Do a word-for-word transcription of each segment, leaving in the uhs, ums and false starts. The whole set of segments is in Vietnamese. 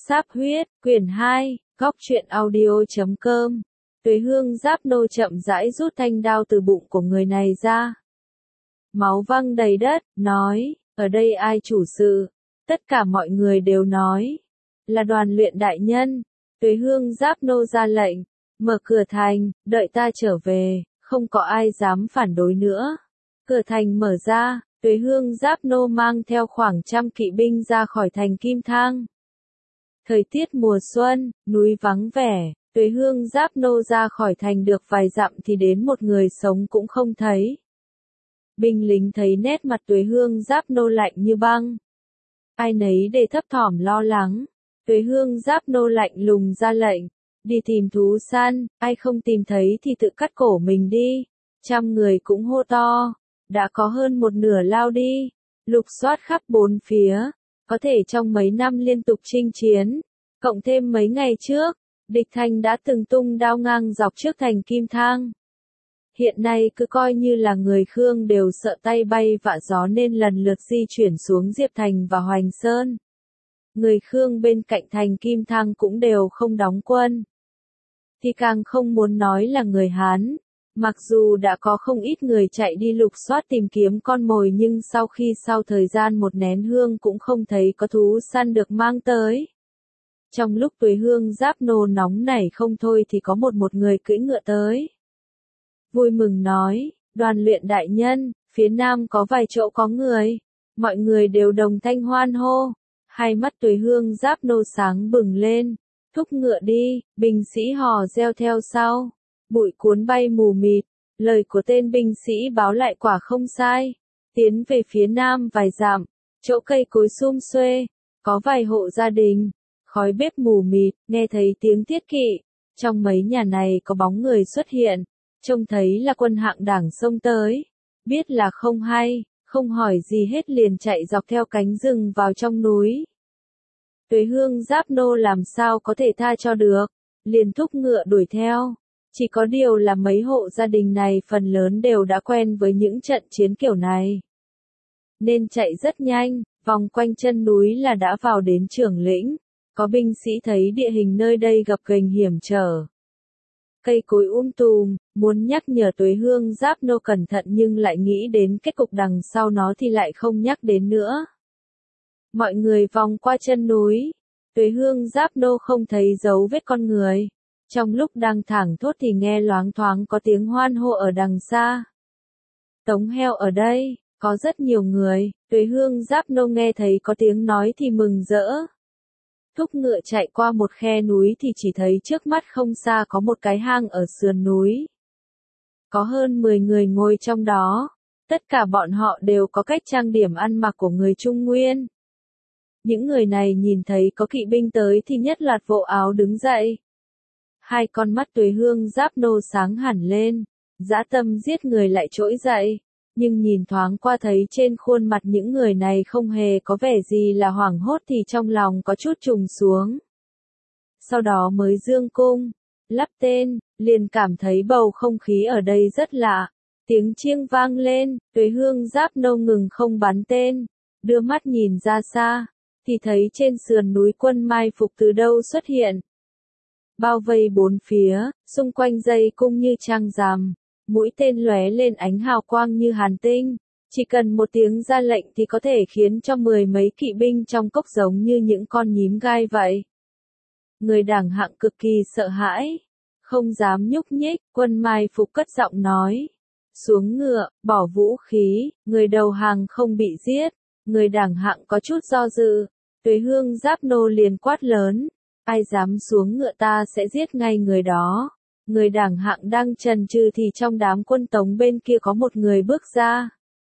Sáp huyết, quyển hai, góc truyện audio chấm com. Tuế Hương Giáp Nô chậm rãi rút thanh đao từ bụng của người này ra. Máu văng đầy đất, nói, ở đây ai chủ sự? Tất cả mọi người đều nói, là Đoàn Luyện đại nhân. Tuế Hương Giáp Nô ra lệnh, mở cửa thành, đợi ta trở về, không có ai dám phản đối nữa. Cửa thành mở ra, Tuế Hương Giáp Nô mang theo khoảng trăm kỵ binh ra khỏi thành Kim Thang. Thời tiết mùa xuân, núi vắng vẻ, Tuế Hương Giáp Nô ra khỏi thành được vài dặm thì đến một người sống cũng không thấy. Binh lính thấy nét mặt Tuế Hương Giáp Nô lạnh như băng. Ai nấy đều thấp thỏm lo lắng. Tuế Hương Giáp Nô lạnh lùng ra lệnh, đi tìm thú săn, ai không tìm thấy thì tự cắt cổ mình đi. Trăm người cũng hô to, đã có hơn một nửa lao đi, lục soát khắp bốn phía. Có thể trong mấy năm liên tục chinh chiến, cộng thêm mấy ngày trước, địch thành đã từng tung đao ngang dọc trước thành Kim Thang. Hiện nay cứ coi như là người Khương đều sợ tay bay vạ gió nên lần lượt di chuyển xuống Diệp Thành và Hoành Sơn. Người Khương bên cạnh thành Kim Thang cũng đều không đóng quân. Thì càng không muốn nói là người Hán. Mặc dù đã có không ít người chạy đi lục soát tìm kiếm con mồi nhưng sau khi sau thời gian một nén hương cũng không thấy có thú săn được mang tới. Trong lúc Tuế Hương Giáp Nô nóng nảy không thôi thì có một một người cưỡi ngựa tới. Vui mừng nói, Đoàn Luyện đại nhân, phía nam có vài chỗ có người. Mọi người đều đồng thanh hoan hô. Hai mắt Tuế Hương Giáp Nô sáng bừng lên. Thúc ngựa đi, binh sĩ hò reo theo sau. Bụi cuốn bay mù mịt, lời của tên binh sĩ báo lại quả không sai. Tiến về phía nam vài dặm, chỗ cây cối sum xuê, có vài hộ gia đình, khói bếp mù mịt, nghe thấy tiếng thiết kỵ. Trong mấy nhà này có bóng người xuất hiện, trông thấy là quân hạng đảng xông tới. Biết là không hay, không hỏi gì hết liền chạy dọc theo cánh rừng vào trong núi. Tuế Hương Giáp Nô làm sao có thể tha cho được, liền thúc ngựa đuổi theo. Chỉ có điều là mấy hộ gia đình này phần lớn đều đã quen với những trận chiến kiểu này. Nên chạy rất nhanh, vòng quanh chân núi là đã vào đến Trường Lĩnh. Có binh sĩ thấy địa hình nơi đây gập ghềnh hiểm trở. Cây cối um tùm, muốn nhắc nhở Tuế Hương Giáp Nô cẩn thận nhưng lại nghĩ đến kết cục đằng sau nó thì lại không nhắc đến nữa. Mọi người vòng qua chân núi, Tuế Hương Giáp Nô không thấy dấu vết con người. Trong lúc đang thảng thốt thì nghe loáng thoáng có tiếng hoan hô ở đằng xa. Tống heo ở đây, có rất nhiều người. Tuế Hương Giáp Nô nghe thấy có tiếng nói thì mừng rỡ. Thúc ngựa chạy qua một khe núi thì chỉ thấy trước mắt không xa có một cái hang ở sườn núi. Có hơn mười người ngồi trong đó. Tất cả bọn họ đều có cách trang điểm ăn mặc của người Trung Nguyên. Những người này nhìn thấy có kỵ binh tới thì nhất loạt vỗ áo đứng dậy. Hai con mắt Tuế Hương Giáp Nô sáng hẳn lên, dã tâm giết người lại trỗi dậy, nhưng nhìn thoáng qua thấy trên khuôn mặt những người này không hề có vẻ gì là hoảng hốt thì trong lòng có chút trùng xuống. Sau đó mới dương cung, lắp tên, liền cảm thấy bầu không khí ở đây rất lạ. Tiếng chiêng vang lên, Tuế Hương Giáp Nô ngừng không bắn tên, đưa mắt nhìn ra xa, thì thấy trên sườn núi quân mai phục từ đâu xuất hiện. Bao vây bốn phía, xung quanh dây cung như trăng rằm, mũi tên lóe lên ánh hào quang như hàn tinh. Chỉ cần một tiếng ra lệnh thì có thể khiến cho mười mấy kỵ binh trong cốc giống như những con nhím gai vậy. Người Đảng Hạng cực kỳ sợ hãi, không dám nhúc nhích, quân mai phục cất giọng nói. Xuống ngựa, bỏ vũ khí, người đầu hàng không bị giết. Người Đảng Hạng có chút do dự, Tuế Hương Giáp Nô liền quát lớn. Ai dám xuống ngựa ta sẽ giết ngay người đó. Người Đảng Hạng đang chần chừ thì trong đám quân Tống bên kia có một người bước ra.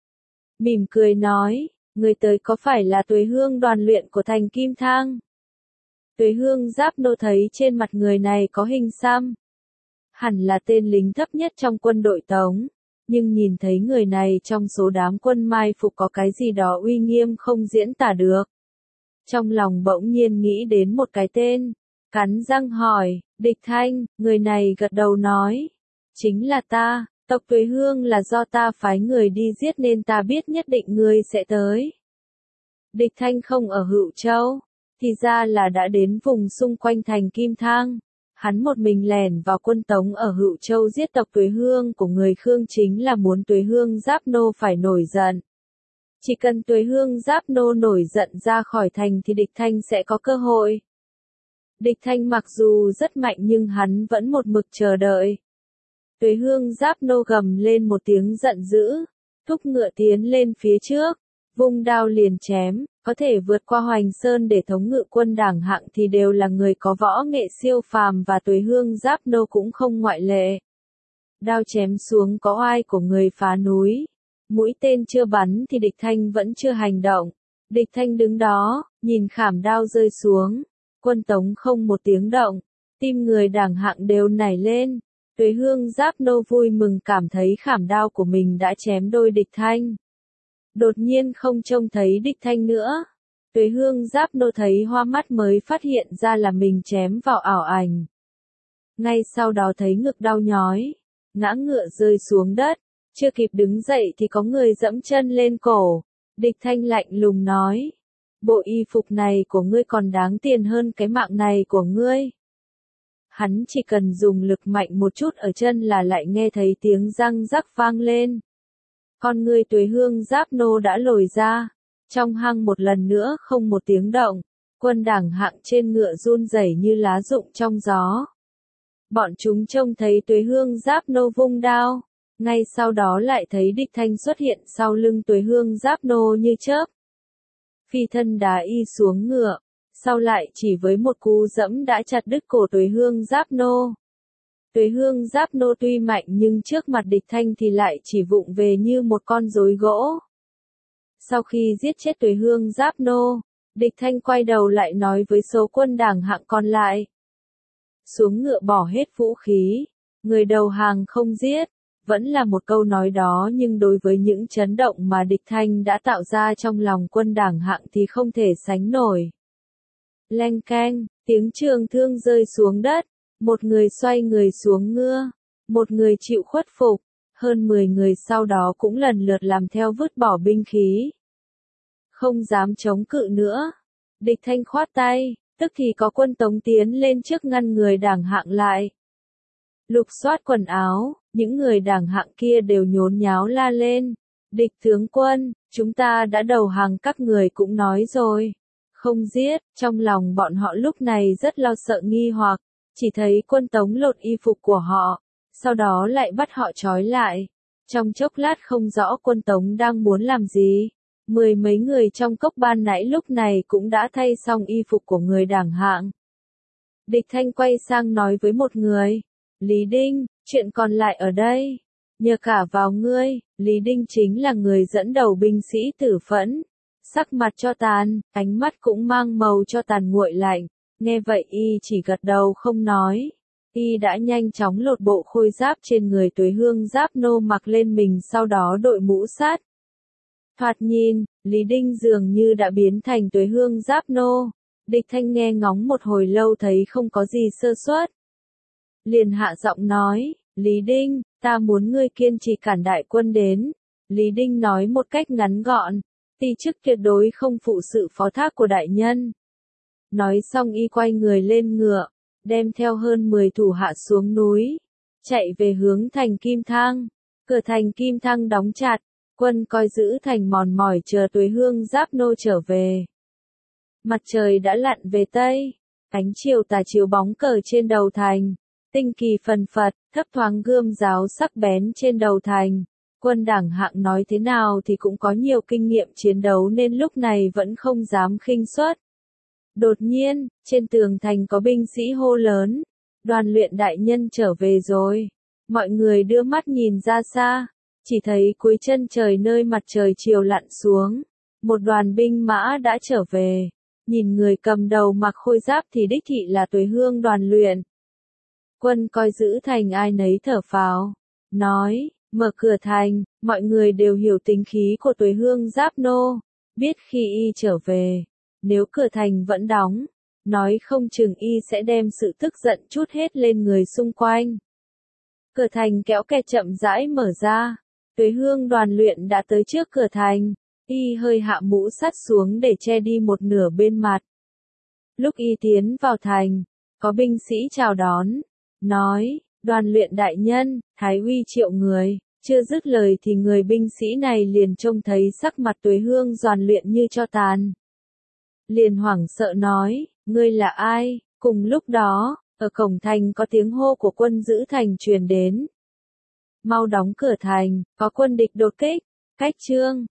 Mỉm cười nói, người tới có phải là Tuế Hương Đoàn Luyện của thành Kim Thang? Tuế Hương Giáp Nô thấy trên mặt người này có hình xăm. Hẳn là tên lính thấp nhất trong quân đội Tống. Nhưng nhìn thấy người này trong số đám quân mai phục có cái gì đó uy nghiêm không diễn tả được. Trong lòng bỗng nhiên nghĩ đến một cái tên, cắn răng hỏi, Địch Thanh, người này gật đầu nói, chính là ta, tộc Tuế Hương là do ta phái người đi giết nên ta biết nhất định ngươi sẽ tới. Địch Thanh không ở Hữu Châu, thì ra là đã đến vùng xung quanh thành Kim Thang. Hắn một mình lẻn vào quân Tống ở Hữu Châu giết tộc Tuế Hương của người Khương chính là muốn Tuế Hương Giáp Nô phải nổi giận. Chỉ cần Tuế Hương Giáp Nô nổi giận ra khỏi thành thì địch Thanh sẽ có cơ hội. Địch Thanh mặc dù rất mạnh nhưng hắn vẫn một mực chờ đợi. Tuế Hương Giáp Nô gầm lên một tiếng giận dữ, thúc ngựa tiến lên phía trước, vung đao liền chém, có thể vượt qua Hoành Sơn để thống ngự quân Đảng Hạng thì đều là người có võ nghệ siêu phàm và Tuế Hương Giáp Nô cũng không ngoại lệ. Đao chém xuống có oai của người phá núi. Mũi tên chưa bắn thì địch Thanh vẫn chưa hành động. Địch Thanh đứng đó, nhìn khảm đao rơi xuống. Quân Tống không một tiếng động. Tim người Đảng Hạng đều nảy lên. Tuế Hương Giáp Nô vui mừng cảm thấy khảm đao của mình đã chém đôi địch Thanh. Đột nhiên không trông thấy địch Thanh nữa. Tuế Hương Giáp Nô thấy hoa mắt mới phát hiện ra là mình chém vào ảo ảnh. Ngay sau đó thấy ngực đau nhói. Ngã ngựa rơi xuống đất. Chưa kịp đứng dậy thì có người dẫm chân lên cổ. Địch Thanh lạnh lùng nói. Bộ y phục này của ngươi còn đáng tiền hơn cái mạng này của ngươi. Hắn chỉ cần dùng lực mạnh một chút ở chân là lại nghe thấy tiếng răng rắc vang lên. Con ngươi Tuế Hương Giáp Nô đã lồi ra. Trong hang một lần nữa không một tiếng động. Quân Đảng Hạng trên ngựa run rẩy như lá rụng trong gió. Bọn chúng trông thấy Tuế Hương Giáp Nô vung đao. Ngay sau đó lại thấy địch Thanh xuất hiện sau lưng Tuế Hương Giáp Nô như chớp. Phi thân đá y xuống ngựa, sau lại chỉ với một cú dẫm đã chặt đứt cổ Tuế Hương Giáp Nô. Tuế Hương Giáp Nô tuy mạnh nhưng trước mặt địch Thanh thì lại chỉ vụng về như một con rối gỗ. Sau khi giết chết Tuế Hương Giáp Nô, địch Thanh quay đầu lại nói với số quân Đảng Hạng còn lại. Xuống ngựa bỏ hết vũ khí, người đầu hàng không giết. Vẫn là một câu nói đó nhưng đối với những chấn động mà địch Thanh đã tạo ra trong lòng quân Đảng Hạng thì không thể sánh nổi. Leng keng, tiếng trường thương rơi xuống đất, một người xoay người xuống ngựa, một người chịu khuất phục, hơn mười người sau đó cũng lần lượt làm theo vứt bỏ binh khí. Không dám chống cự nữa. Địch Thanh khoát tay, tức thì có quân Tống tiến lên trước ngăn người Đảng Hạng lại. Lục soát quần áo, những người Đảng Hạng kia đều nhốn nháo la lên. Địch tướng quân, chúng ta đã đầu hàng các người cũng nói rồi. Không giết, trong lòng bọn họ lúc này rất lo sợ nghi hoặc, chỉ thấy quân Tống lột y phục của họ, sau đó lại bắt họ trói lại. Trong chốc lát không rõ quân Tống đang muốn làm gì. Mười mấy người trong cốc ban nãy lúc này cũng đã thay xong y phục của người Đảng Hạng. Địch Thanh quay sang nói với một người. Lý Đinh, chuyện còn lại ở đây. Nhờ cả vào ngươi, Lý Đinh chính là người dẫn đầu binh sĩ Tử Phẫn. Sắc mặt cho tàn, ánh mắt cũng mang màu cho tàn nguội lạnh. Nghe vậy y chỉ gật đầu không nói. Y đã nhanh chóng lột bộ khôi giáp trên người Tuế Hương Giáp Nô mặc lên mình sau đó đội mũ sát. Thoạt nhìn, Lý Đinh dường như đã biến thành Tuế Hương Giáp Nô. Địch Thanh nghe ngóng một hồi lâu thấy không có gì sơ suất. Liền hạ giọng nói, Lý Đinh, ta muốn ngươi kiên trì cản đại quân đến. Lý Đinh nói một cách ngắn gọn, ti chức tuyệt đối không phụ sự phó thác của đại nhân. Nói xong y quay người lên ngựa, đem theo hơn mười thủ hạ xuống núi, chạy về hướng thành Kim Thang. Cửa thành Kim Thang đóng chặt, quân coi giữ thành mòn mỏi chờ Tuế Hương Giáp Nô trở về. Mặt trời đã lặn về Tây, ánh chiều tà chiếu bóng cờ trên đầu thành. Tinh kỳ phần phật, thấp thoáng gươm giáo sắc bén trên đầu thành. Quân Đảng Hạng nói thế nào thì cũng có nhiều kinh nghiệm chiến đấu nên lúc này vẫn không dám khinh suất. Đột nhiên, trên tường thành có binh sĩ hô lớn. Đoàn luyện đại nhân trở về rồi. Mọi người đưa mắt nhìn ra xa. Chỉ thấy cuối chân trời nơi mặt trời chiều lặn xuống. Một đoàn binh mã đã trở về. Nhìn người cầm đầu mặc khôi giáp thì đích thị là Tuế Hương đoàn luyện. Quân coi giữ thành ai nấy thở phào, nói, mở cửa thành, mọi người đều hiểu tính khí của Tuế Hương Giáp Nô, biết khi y trở về, nếu cửa thành vẫn đóng, nói không chừng y sẽ đem sự tức giận chút hết lên người xung quanh. Cửa thành kéo kẹt chậm rãi mở ra, Tuế Hương đoàn luyện đã tới trước cửa thành, y hơi hạ mũ sắt xuống để che đi một nửa bên mặt. Lúc y tiến vào thành, có binh sĩ chào đón, nói, đoàn luyện đại nhân, Thái uy triệu người, chưa dứt lời thì người binh sĩ này liền trông thấy sắc mặt Tuế Hương Doàn luyện như tro tàn. Liền hoảng sợ nói, ngươi là ai? Cùng lúc đó, ở cổng thành có tiếng hô của quân giữ thành truyền đến. Mau đóng cửa thành, có quân địch đột kích, cách chương.